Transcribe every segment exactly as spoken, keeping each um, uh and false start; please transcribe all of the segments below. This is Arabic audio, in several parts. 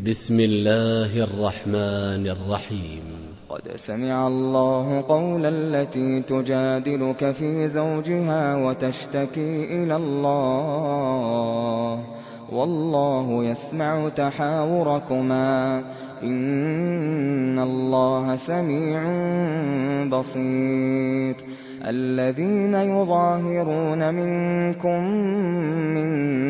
بسم الله الرحمن الرحيم. قد سمع الله قول التي تجادلك في زوجها وتشتكي إلى الله والله يسمع تحاوركما إن الله سميع بصير. الذين يظاهرون منكم من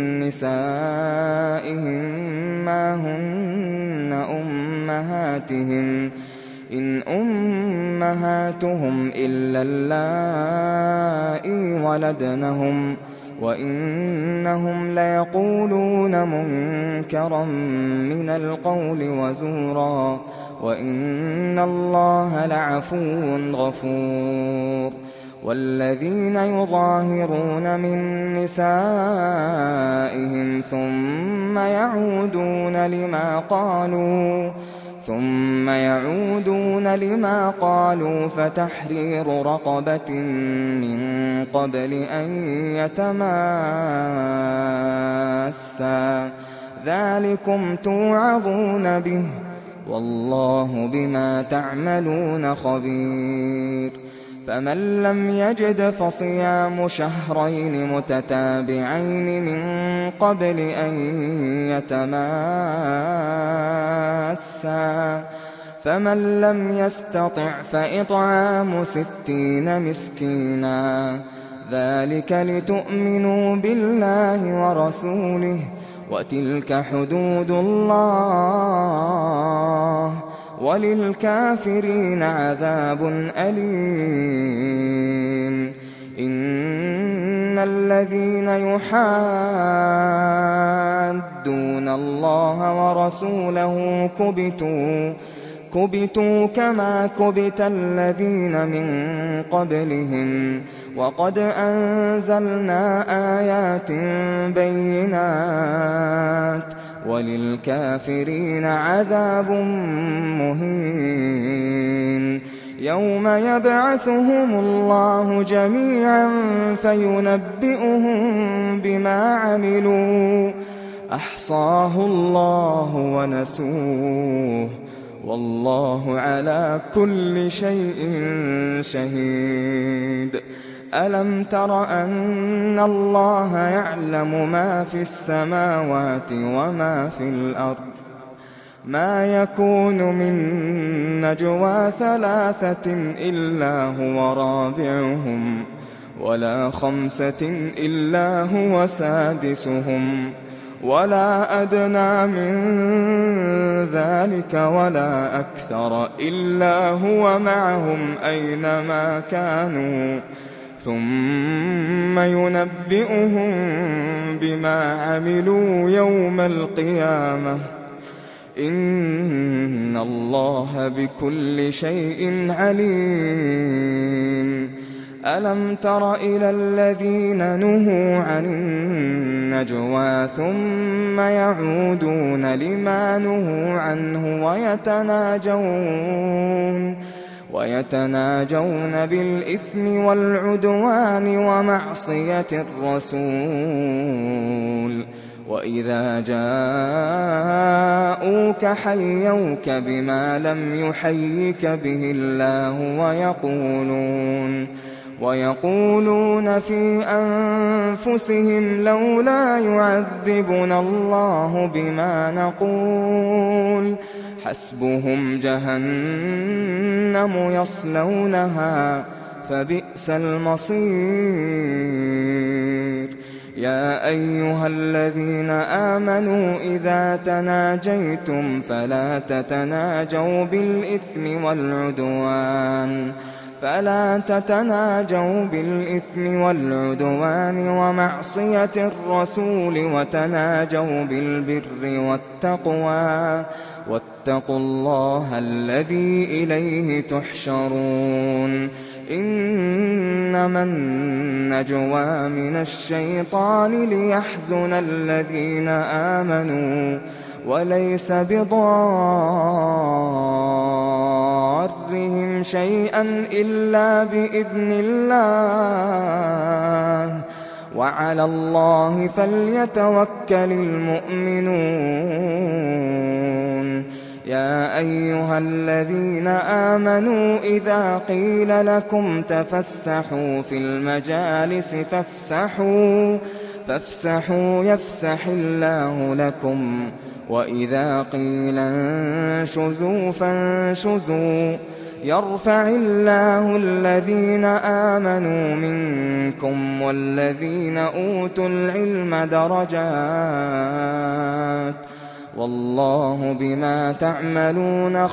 نسائهم ما هن أمهاتهم إن أمهاتهم إلا اللائي ولدنهم وإنهم ليقولون منكرا من القول وزورا وإن الله لعفو غفور. والذين يظاهرون من نسائهم ثم يعودون لما قالوا ثم يعودون لما قالوا فتحرير رقبة من قبل أن يتماسا ذلكم توعظون به والله بما تعملون خبير. فمن لم يجد فصيام شهرين متتابعين من قبل أن يتماسا فمن لم يستطع فإطعام ستين مسكينا ذلك لتؤمنوا بالله ورسوله وتلك حدود الله وللكافرين عذاب أليم. إن الذين يحادون الله ورسوله كبتوا كبتوا كما كبت الذين من قبلهم وقد أنزلنا آيات بينات وللكافرين عذاب مهين. يوم يبعثهم الله جميعا فينبئهم بما عملوا أحصاه الله ونسوه والله على كل شيء شهيد. ألم تر أن الله يعلم ما في السماوات وما في الأرض ما يكون من نجوى ثلاثة إلا هو رابعهم ولا خمسة إلا هو سادسهم ولا أدنى من ذلك ولا أكثر إلا هو معهم أينما كانوا ثم ينبئهم بما عملوا يوم القيامة إن الله بكل شيء عليم. ألم تر إلى الذين نهوا عن النجوى ثم يعودون لما نهوا عنه ويتناجون ويتناجون بالإثم والعدوان ومعصية الرسول وإذا جاءوك حيوك بما لم يحيك به الله ويقولون ويقولون في أنفسهم لولا يعذبنا الله بما نقول حسبهم جهنم يصلونها فبئس المصير. يا أيها الذين آمنوا إذا تناجيتم فلا تتناجوا بالإثم والعدوان فلا تتناجوا بالإثم والعدوان ومعصية الرسول وتناجوا بالبر والتقوى واتقوا الله الذي إليه تحشرون. إنما النجوى من الشيطان ليحزن الذين آمنوا وليس بضارهم شيئا إلا بإذن الله وعلى الله فليتوكل المؤمنون. يا أيها الذين آمنوا إذا قيل لكم تفسحوا في المجالس فافسحوا فافسحوا يفسح الله لكم وإذا قيل انشزوا فانشزوا يرفع الله الذين آمنوا منكم والذين أوتوا العلم درجات والله بما تعملون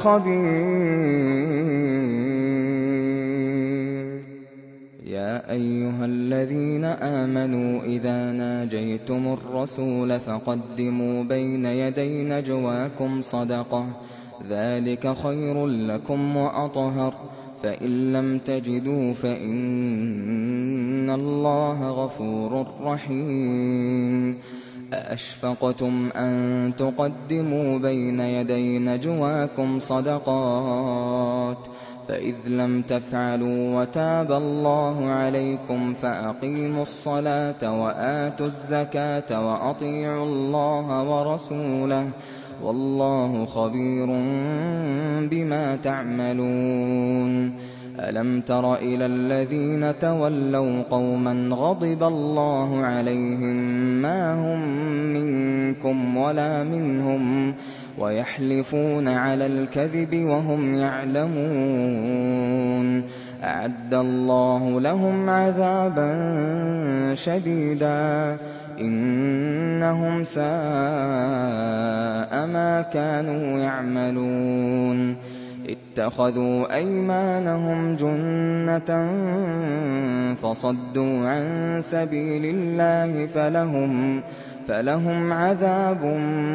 خبير. يا أيها الذين آمنوا إذا ناجيتم الرسول فقدموا بين يدي نجواكم صدقة ذلك خير لكم وأطهر فإن لم تجدوا فإن الله غفور رحيم. أأشفقتم أن تقدموا بين يدي نجواكم صدقات فإذ لم تفعلوا وتاب الله عليكم فأقيموا الصلاة وآتوا الزكاة وأطيعوا الله ورسوله والله خبير بما تعملون. ألم تر إلى الذين تولوا قوما غضب الله عليهم ما هم منكم ولا منهم ويحلفون على الكذب وهم يعلمون أعد الله لهم عذابا شديدا إنهم ساء ما كانوا يعملون. اتخذوا أيمانهم جنة فصدوا عن سبيل الله فلهم, فلهم عذاب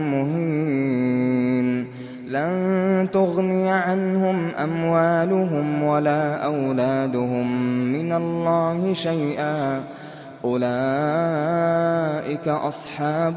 مهين. لن تغني عنهم أموالهم ولا أولادهم من الله شيئا أولئك أصحاب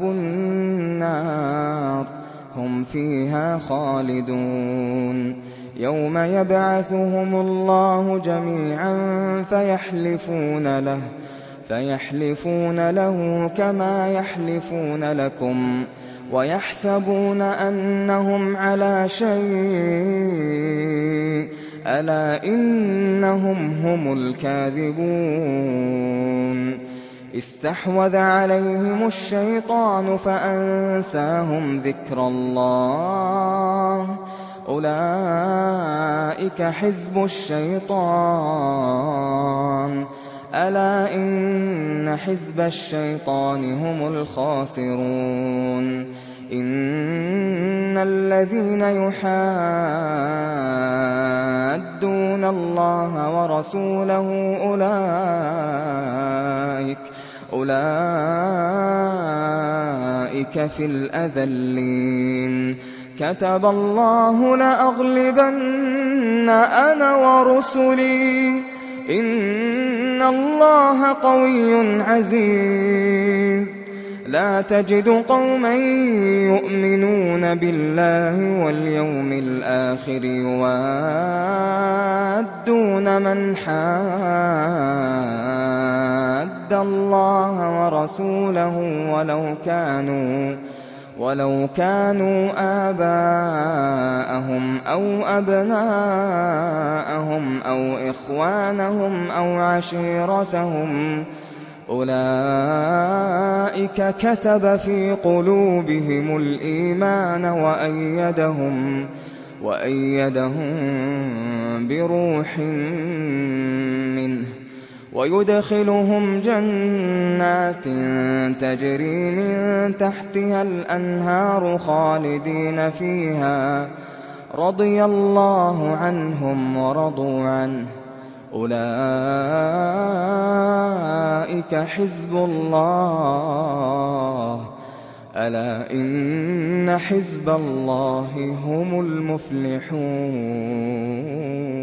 النار هم فيها خالدون. يوم يبعثهم الله جميعا فيحلفون له فيحلفون له كما يحلفون لكم ويحسبون أنهم على شيء ألا إنهم هم الكاذبون. استحوذ عليهم الشيطان فأنساهم ذكر الله أولئك حزب الشيطان ألا إن حزب الشيطان هم الخاسرون. إن الذين يحادون الله ورسوله أولئك أولئك في الأذلين. كتب الله لأغلبن أنا ورسلي إن الله قوي عزيز. لا تجد قوما يؤمنون بالله واليوم الآخر يوادون من حاد الله ورسوله ولو كانوا ولو كانوا آباءهم أو أبناءهم أو إخوانهم أو عشيرتهم أولئك كتب في قلوبهم الإيمان وأيدهم وأيدهم بروح منه ويدخلهم جنات تجري من تحتها الأنهار خالدين فيها رضي الله عنهم ورضوا عنه أولئك حزب الله ألا إن حزب الله هم المفلحون.